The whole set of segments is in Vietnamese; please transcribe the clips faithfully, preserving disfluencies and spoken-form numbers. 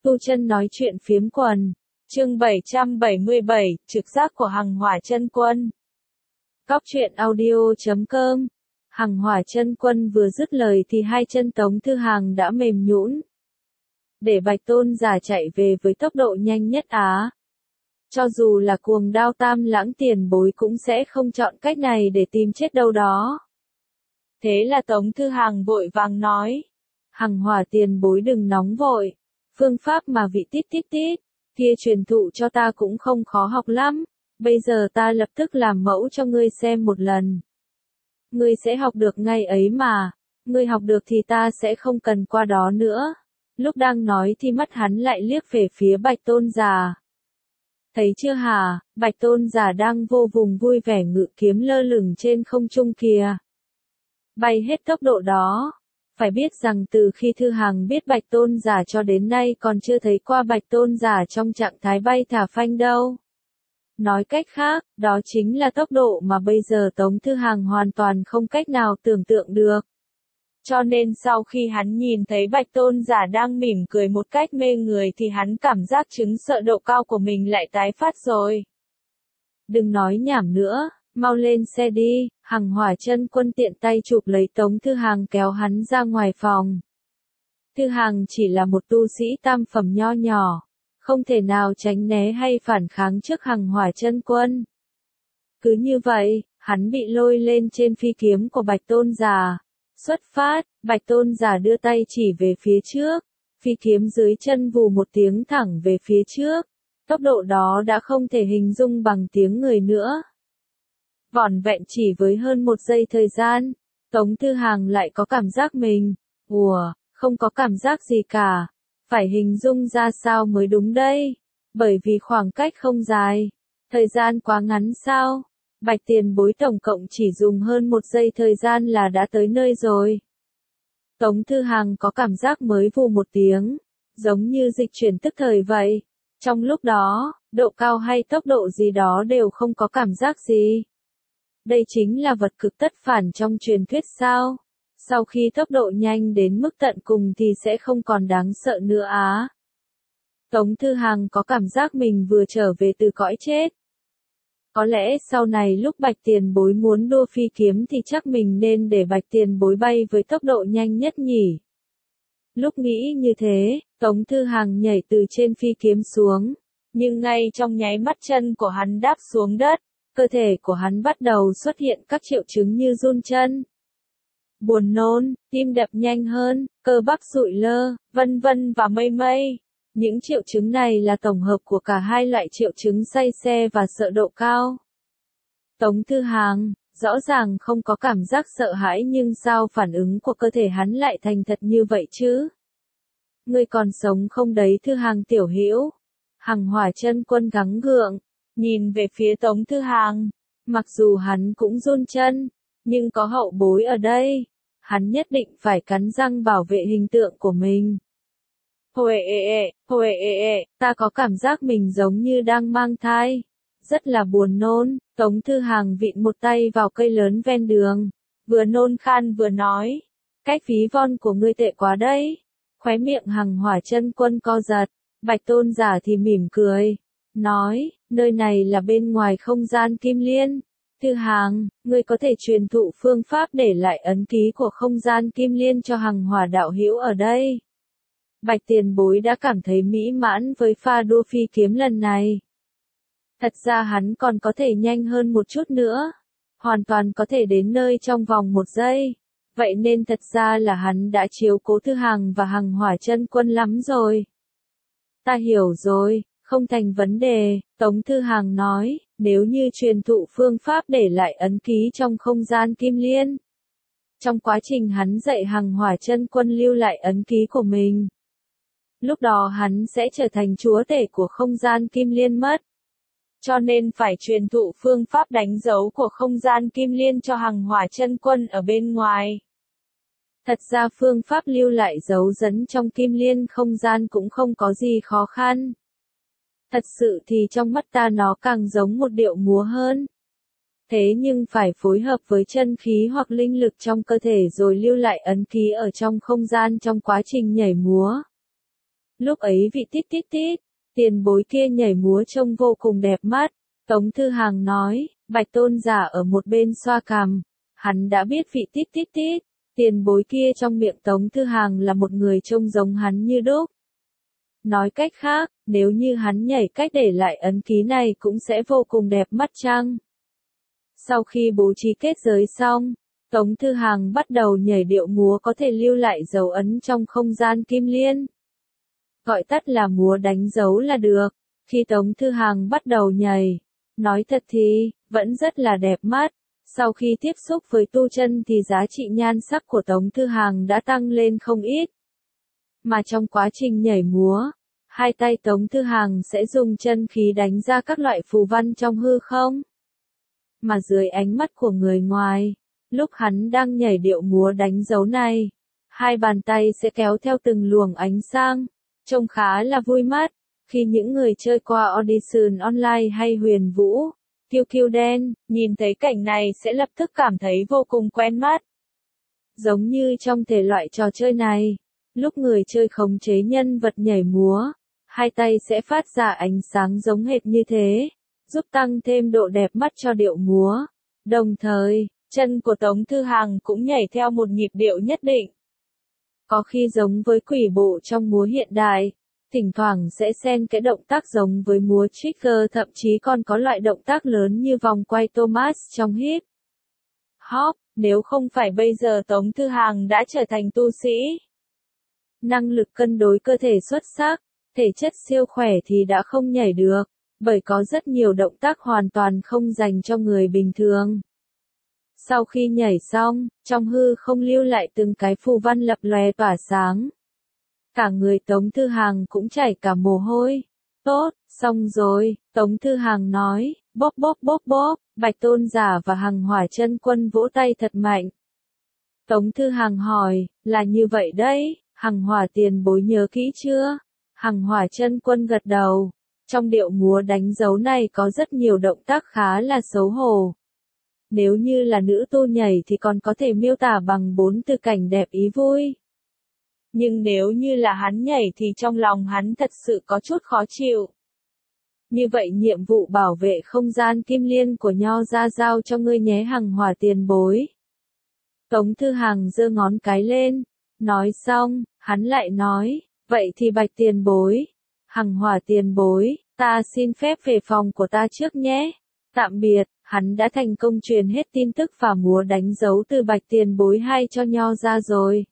Tu Chân nói chuyện phiếm quần. Chương bảy trăm bảy mươi bảy, trực giác của Hằng Hỏa Chân Quân. Cóc truyện audio chấm com. Hằng Hỏa Chân Quân vừa dứt lời thì hai chân Tống Thư Hàng đã mềm nhũn. Để Bạch Tôn giả chạy về với tốc độ nhanh nhất Á. Cho dù là Cuồng Đao Tam Lãng tiền bối cũng sẽ không chọn cách này để tìm chết đâu đó. Thế là Tống Thư Hàng vội vàng nói. Hằng Hỏa tiền bối đừng nóng vội. Phương pháp mà vị tít tít tít kia truyền thụ cho ta cũng không khó học lắm, bây giờ ta lập tức làm mẫu cho ngươi xem một lần. Ngươi sẽ học được ngay ấy mà, ngươi học được thì ta sẽ không cần qua đó nữa. Lúc đang nói thì mắt hắn lại liếc về phía Bạch Tôn giả. Thấy chưa hả, Bạch Tôn giả đang vô vùng vui vẻ ngự kiếm lơ lửng trên không trung kìa. Bay hết tốc độ đó. Phải biết rằng từ khi Thư Hàng biết Bạch Tôn giả cho đến nay còn chưa thấy qua Bạch Tôn giả trong trạng thái bay thả phanh đâu. Nói cách khác, đó chính là tốc độ mà bây giờ Tống Thư Hàng hoàn toàn không cách nào tưởng tượng được. Cho nên sau khi hắn nhìn thấy Bạch Tôn giả đang mỉm cười một cách mê người thì hắn cảm giác chứng sợ độ cao của mình lại tái phát rồi. Đừng nói nhảm nữa. Mau lên xe đi, Hằng Hỏa Chân Quân tiện tay chụp lấy Tống Thư Hàng kéo hắn ra ngoài phòng. Thư Hàng chỉ là một tu sĩ tam phẩm nho nhỏ, không thể nào tránh né hay phản kháng trước Hằng Hỏa Chân Quân. Cứ như vậy, hắn bị lôi lên trên phi kiếm của Bạch Tôn giả. Xuất phát, Bạch Tôn giả đưa tay chỉ về phía trước, phi kiếm dưới chân vù một tiếng thẳng về phía trước. Tốc độ đó đã không thể hình dung bằng tiếng người nữa. Vỏn vẹn chỉ với hơn một giây thời gian, Tống Thư Hàng lại có cảm giác mình, ùa, không có cảm giác gì cả. Phải hình dung ra sao mới đúng đây? Bởi vì khoảng cách không dài, thời gian quá ngắn sao? Bạch tiền bối tổng cộng chỉ dùng hơn một giây thời gian là đã tới nơi rồi. Tống Thư Hàng có cảm giác mới vù một tiếng, giống như dịch chuyển tức thời vậy. Trong lúc đó, độ cao hay tốc độ gì đó đều không có cảm giác gì. Đây chính là vật cực tất phản trong truyền thuyết sao? Sau khi tốc độ nhanh đến mức tận cùng thì sẽ không còn đáng sợ nữa á. Tống Thư Hàng có cảm giác mình vừa trở về từ cõi chết. Có lẽ sau này lúc Bạch tiền bối muốn đua phi kiếm thì chắc mình nên để Bạch tiền bối bay với tốc độ nhanh nhất nhỉ. Lúc nghĩ như thế, Tống Thư Hàng nhảy từ trên phi kiếm xuống. Nhưng ngay trong nháy mắt chân của hắn đáp xuống đất. Cơ thể của hắn bắt đầu xuất hiện các triệu chứng như run chân, buồn nôn, tim đập nhanh hơn, cơ bắp sụi lơ, vân vân và mây mây. Những triệu chứng này là tổng hợp của cả hai loại triệu chứng say xe và sợ độ cao. Tống Thư Hàng, rõ ràng không có cảm giác sợ hãi nhưng sao phản ứng của cơ thể hắn lại thành thật như vậy chứ? Ngươi còn sống không đấy Thư Hàng tiểu hữu? Hằng Hỏa Chân Quân gắng gượng. Nhìn về phía Tống Thư Hàng, mặc dù hắn cũng run chân, nhưng có hậu bối ở đây, hắn nhất định phải cắn răng bảo vệ hình tượng của mình. Huệ ệ ệ, huệ ệ ệ, ta có cảm giác mình giống như đang mang thai, rất là buồn nôn. Tống Thư Hàng vịn một tay vào cây lớn ven đường, vừa nôn khan vừa nói, cách ví von của ngươi tệ quá đấy. Khóe miệng Hằng Hỏa Chân Quân co giật, Bạch Tôn giả thì mỉm cười. Nói, nơi này là bên ngoài không gian Kim Liên. Thư Hàng, ngươi có thể truyền thụ phương pháp để lại ấn ký của không gian Kim Liên cho Hằng Hỏa đạo hữu ở đây. Bạch tiền bối đã cảm thấy mỹ mãn với pha đua phi kiếm lần này. Thật ra hắn còn có thể nhanh hơn một chút nữa. Hoàn toàn có thể đến nơi trong vòng một giây. Vậy nên thật ra là hắn đã chiếu cố Thư Hàng và Hằng Hỏa Chân Quân lắm rồi. Ta hiểu rồi. Không thành vấn đề, Tống Thư Hàng nói, nếu như truyền thụ phương pháp để lại ấn ký trong không gian Kim Liên. Trong quá trình hắn dạy Hằng Hỏa Chân Quân lưu lại ấn ký của mình. Lúc đó hắn sẽ trở thành chúa tể của không gian Kim Liên mất. Cho nên phải truyền thụ phương pháp đánh dấu của không gian Kim Liên cho Hằng Hỏa Chân Quân ở bên ngoài. Thật ra phương pháp lưu lại dấu dẫn trong Kim Liên không gian cũng không có gì khó khăn. Thật sự thì trong mắt ta nó càng giống một điệu múa hơn. Thế nhưng phải phối hợp với chân khí hoặc linh lực trong cơ thể rồi lưu lại ấn ký ở trong không gian trong quá trình nhảy múa. Lúc ấy vị tít tít tít, tiền bối kia nhảy múa trông vô cùng đẹp mắt. Tống Thư Hàng nói, Bạch Tôn giả ở một bên xoa cằm, hắn đã biết vị tít tít tít, tiền bối kia trong miệng Tống Thư Hàng là một người trông giống hắn như đúc. Nói cách khác, nếu như hắn nhảy cách để lại ấn ký này cũng sẽ vô cùng đẹp mắt chăng? Sau khi bố trí kết giới xong, Tống Thư Hàng bắt đầu nhảy điệu múa có thể lưu lại dấu ấn trong không gian kim liên. Gọi tắt là múa đánh dấu là được. Khi Tống Thư Hàng bắt đầu nhảy, nói thật thì, vẫn rất là đẹp mắt. Sau khi tiếp xúc với tu chân thì giá trị nhan sắc của Tống Thư Hàng đã tăng lên không ít. Mà trong quá trình nhảy múa, hai tay Tống Thư Hàng sẽ dùng chân khí đánh ra các loại phù văn trong hư không. Mà dưới ánh mắt của người ngoài, lúc hắn đang nhảy điệu múa đánh dấu này, hai bàn tay sẽ kéo theo từng luồng ánh sáng, trông khá là vui mắt. Khi những người chơi qua Audition Online hay Huyền Vũ, kiu kiu đen, nhìn thấy cảnh này sẽ lập tức cảm thấy vô cùng quen mắt. Giống như trong thể loại trò chơi này, lúc người chơi khống chế nhân vật nhảy múa, hai tay sẽ phát ra ánh sáng giống hệt như thế, giúp tăng thêm độ đẹp mắt cho điệu múa. Đồng thời, chân của Tống Thư Hàng cũng nhảy theo một nhịp điệu nhất định. Có khi giống với quỷ bộ trong múa hiện đại, thỉnh thoảng sẽ xen cái động tác giống với múa trigger, thậm chí còn có loại động tác lớn như vòng quay Thomas trong hip hop. Nếu không phải bây giờ Tống Thư Hàng đã trở thành tu sĩ, năng lực cân đối cơ thể xuất sắc, thể chất siêu khỏe thì đã không nhảy được, bởi có rất nhiều động tác hoàn toàn không dành cho người bình thường. Sau khi nhảy xong, trong hư không lưu lại từng cái phù văn lập lòe tỏa sáng. Cả người Tống Thư Hàng cũng chảy cả mồ hôi. Tốt, xong rồi, Tống Thư Hàng nói, bóp bóp bóp bóp, Bạch Tôn giả và Hằng Hỏa Chân Quân vỗ tay thật mạnh. Tống Thư Hàng hỏi, là như vậy đấy, Hằng Hỏa tiền bối nhớ kỹ chưa? Hằng Hỏa Chân Quân gật đầu. Trong điệu múa đánh dấu này có rất nhiều động tác khá là xấu hổ. Nếu như là nữ tu nhảy thì còn có thể miêu tả bằng bốn từ cảnh đẹp ý vui. Nhưng nếu như là hắn nhảy thì trong lòng hắn thật sự có chút khó chịu. Như vậy nhiệm vụ bảo vệ không gian kim liên của Nho ra giao cho ngươi nhé Hằng Hỏa tiền bối. Tống Thư Hàng giơ ngón cái lên, nói xong, hắn lại nói, vậy thì Bạch tiền bối, Hằng Hỏa tiền bối, ta xin phép về phòng của ta trước nhé. Tạm biệt, hắn đã thành công truyền hết tin tức và múa đánh dấu từ Bạch tiền bối hay cho Nho ra rồi.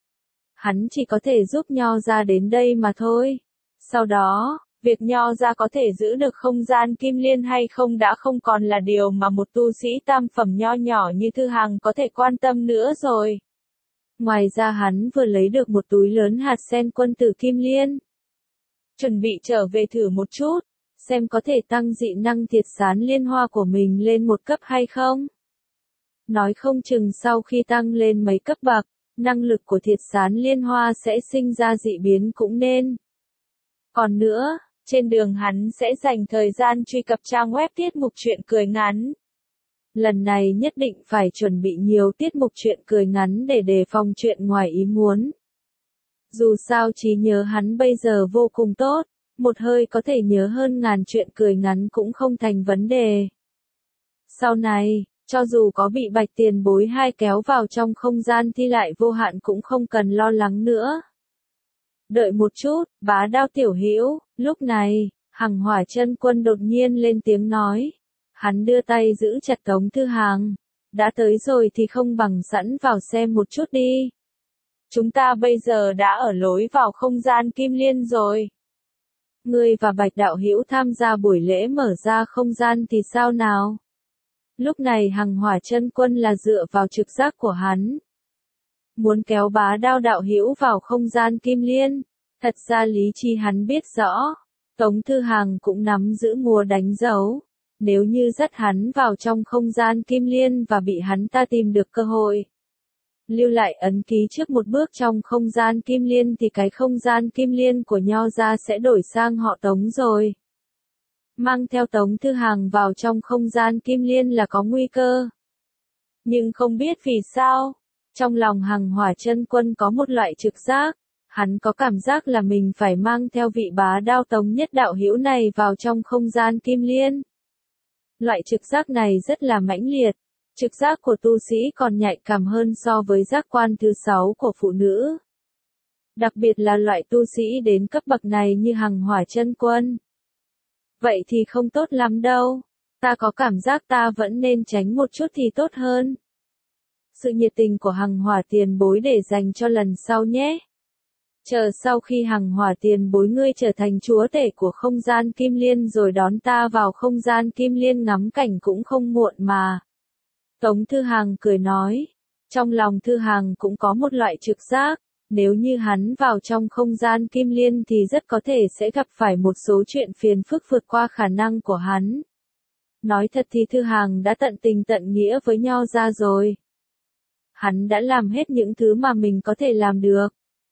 Hắn chỉ có thể giúp Nho ra đến đây mà thôi. Sau đó, việc Nho ra có thể giữ được không gian kim liên hay không đã không còn là điều mà một tu sĩ tam phẩm nho nhỏ như Thư Hàng có thể quan tâm nữa rồi. Ngoài ra hắn vừa lấy được một túi lớn hạt sen quân tử kim liên. Chuẩn bị trở về thử một chút, xem có thể tăng dị năng thiệt sán liên hoa của mình lên một cấp hay không. Nói không chừng sau khi tăng lên mấy cấp bậc, năng lực của thiệt sán liên hoa sẽ sinh ra dị biến cũng nên. Còn nữa, trên đường hắn sẽ dành thời gian truy cập trang web tiết mục truyện cười ngắn. Lần này nhất định phải chuẩn bị nhiều tiết mục truyện cười ngắn để đề phòng chuyện ngoài ý muốn. Dù sao trí nhớ hắn bây giờ vô cùng tốt, một hơi có thể nhớ hơn ngàn chuyện cười ngắn cũng không thành vấn đề. Sau này, cho dù có bị Bạch tiền bối hai kéo vào trong không gian thi lại vô hạn cũng không cần lo lắng nữa. Đợi một chút, Bá Đao tiểu hữu. Lúc này, Hằng Hỏa Chân Quân đột nhiên lên tiếng nói. Hắn đưa tay giữ chặt Tống Thư Hàng. Đã tới rồi thì không bằng sẵn vào xem một chút đi. Chúng ta bây giờ đã ở lối vào không gian kim liên rồi. Ngươi và Bạch đạo hữu tham gia buổi lễ mở ra không gian thì sao nào? Lúc này Hằng Hỏa Chân Quân là dựa vào trực giác của hắn. Muốn kéo Bá Đao đạo hữu vào không gian kim liên. Thật ra lý trí hắn biết rõ. Tống Thư Hàng cũng nắm giữ múa đánh dấu. Nếu như dắt hắn vào trong không gian kim liên và bị hắn ta tìm được cơ hội. Lưu lại ấn ký trước một bước trong không gian kim liên thì cái không gian kim liên của Nho ra sẽ đổi sang họ Tống rồi. Mang theo Tống Thư Hàng vào trong không gian kim liên là có nguy cơ. Nhưng không biết vì sao, trong lòng Hằng Hỏa Chân Quân có một loại trực giác, Hắn có cảm giác là mình phải mang theo vị bá đao Tống Nhất đạo hữu này vào trong không gian kim liên. Loại trực giác này rất là mãnh liệt. Trực giác của tu sĩ còn nhạy cảm hơn so với giác quan thứ sáu của phụ nữ. Đặc biệt là loại tu sĩ đến cấp bậc này như Hằng Hỏa Chân Quân. Vậy thì không tốt lắm đâu. Ta có cảm giác ta vẫn nên tránh một chút thì tốt hơn. Sự nhiệt tình của Hằng Hỏa tiền bối để dành cho lần sau nhé. Chờ sau khi Hằng Hỏa tiền bối ngươi trở thành chúa tể của không gian kim liên rồi đón ta vào không gian kim liên ngắm cảnh cũng không muộn mà. Tống Thư Hàng cười nói. Trong lòng Thư Hàng cũng có một loại trực giác. Nếu như hắn vào trong không gian kim liên thì rất có thể sẽ gặp phải một số chuyện phiền phức vượt qua khả năng của hắn. Nói thật thì Thư Hàng đã tận tình tận nghĩa với Nho Gia rồi. Hắn đã làm hết những thứ mà mình có thể làm được.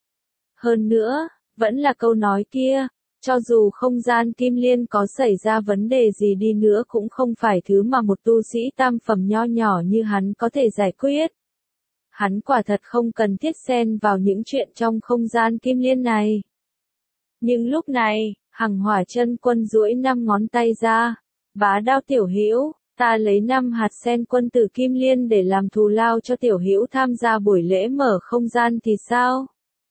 Hơn nữa, vẫn là câu nói kia, cho dù không gian kim liên có xảy ra vấn đề gì đi nữa cũng không phải thứ mà một tu sĩ tam phẩm nho nhỏ như hắn có thể giải quyết. Hắn quả thật không cần thiết xen vào những chuyện trong không gian kim liên này. Nhưng lúc này, Hằng Hỏa Chân Quân duỗi năm ngón tay ra, bá đao tiểu hữu, ta lấy năm hạt sen quân tử kim liên để làm thù lao cho tiểu hữu tham gia buổi lễ mở không gian thì sao?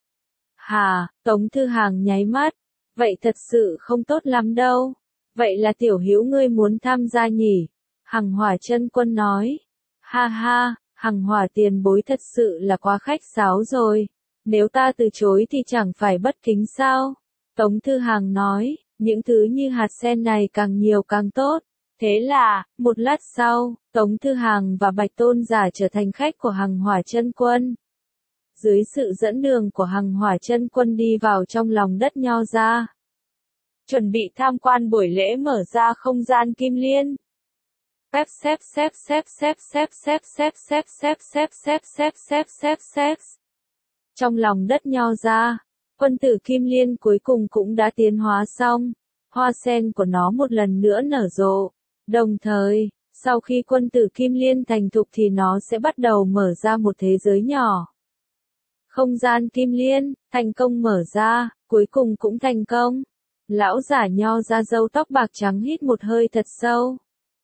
Hà, Tống Thư Hàng nháy mắt, vậy thật sự không tốt lắm đâu. Vậy là tiểu hữu ngươi muốn tham gia nhỉ? Hằng Hỏa Chân Quân nói. Ha ha, Hằng Hỏa tiền bối thật sự là quá khách sáo rồi. Nếu ta từ chối thì chẳng phải bất kính sao? Tống Thư Hàng nói, những thứ như hạt sen này càng nhiều càng tốt. Thế là, một lát sau, Tống Thư Hàng và Bạch Tôn Giả trở thành khách của Hằng Hỏa Chân Quân. Dưới sự dẫn đường của Hằng Hỏa Chân Quân đi vào trong lòng đất Nho Gia. Chuẩn bị tham quan buổi lễ mở ra không gian kim liên. Xếp xếp xếp xếp xếp xếp xếp xếp xếp xếp xếp xếp xếp xếp xếp xếp. Trong lòng đất Nho Gia, quân tử kim liên cuối cùng cũng đã tiến hóa xong. Hoa sen của nó một lần nữa nở rộ. Đồng thời, sau khi quân tử kim liên thành thục thì nó sẽ bắt đầu mở ra một thế giới nhỏ. Không gian kim liên, thành công mở ra, cuối cùng cũng thành công. Lão giả Nho Gia râu tóc bạc trắng hít một hơi thật sâu.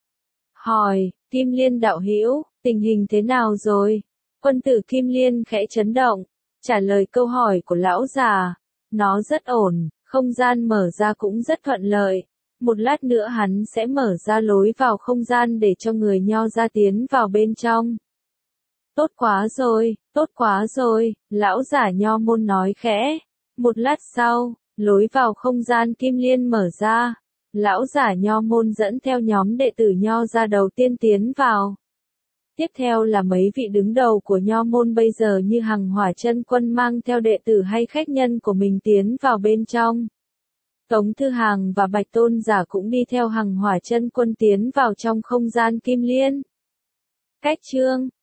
Hỏi, Kim Liên đạo hữu, tình hình thế nào rồi? Quân tử Kim Liên khẽ chấn động, trả lời câu hỏi của lão già. Nó rất ổn, không gian mở ra cũng rất thuận lợi. Một lát nữa hắn sẽ mở ra lối vào không gian để cho người Nho Gia tiến vào bên trong. Tốt quá rồi, tốt quá rồi, lão giả Nho môn nói khẽ. Một lát sau, lối vào không gian kim liên mở ra. Lão giả Nho môn dẫn theo nhóm đệ tử Nho Gia đầu tiên tiến vào. Tiếp theo là mấy vị đứng đầu của Nho môn bây giờ như Hằng Hỏa Chân Quân mang theo đệ tử hay khách nhân của mình tiến vào bên trong. Tống Thư Hàng và Bạch Tôn Giả cũng đi theo Hằng Hỏa Chân Quân tiến vào trong không gian kim liên. Cách chương